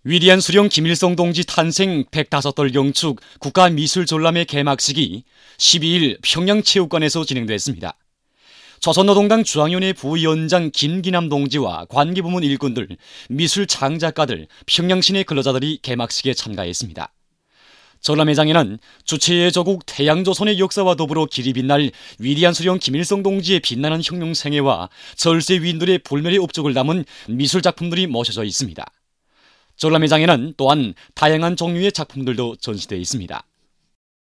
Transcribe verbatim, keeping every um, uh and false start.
위대한 수령 김일성 동지 탄생 백오 돌 경축 국가미술전람회 개막식이 십이일 평양체육관에서 진행됐습니다. 조선노동당 중앙위원회 부위원장 김기남 동지와 관계부문 일꾼들, 미술 창작가들, 평양시내 근로자들이 개막식에 참가했습니다. 전람회장에는 주체의 조국 태양조선의 역사와 더불어 길이 빛날 위대한 수령 김일성 동지의 빛나는 혁명 생애와 절세 위인들의 불멸의 업적을 담은 미술작품들이 모셔져 있습니다. 전람회장에는 또한 다양한 종류의 작품들도 전시되어 있습니다.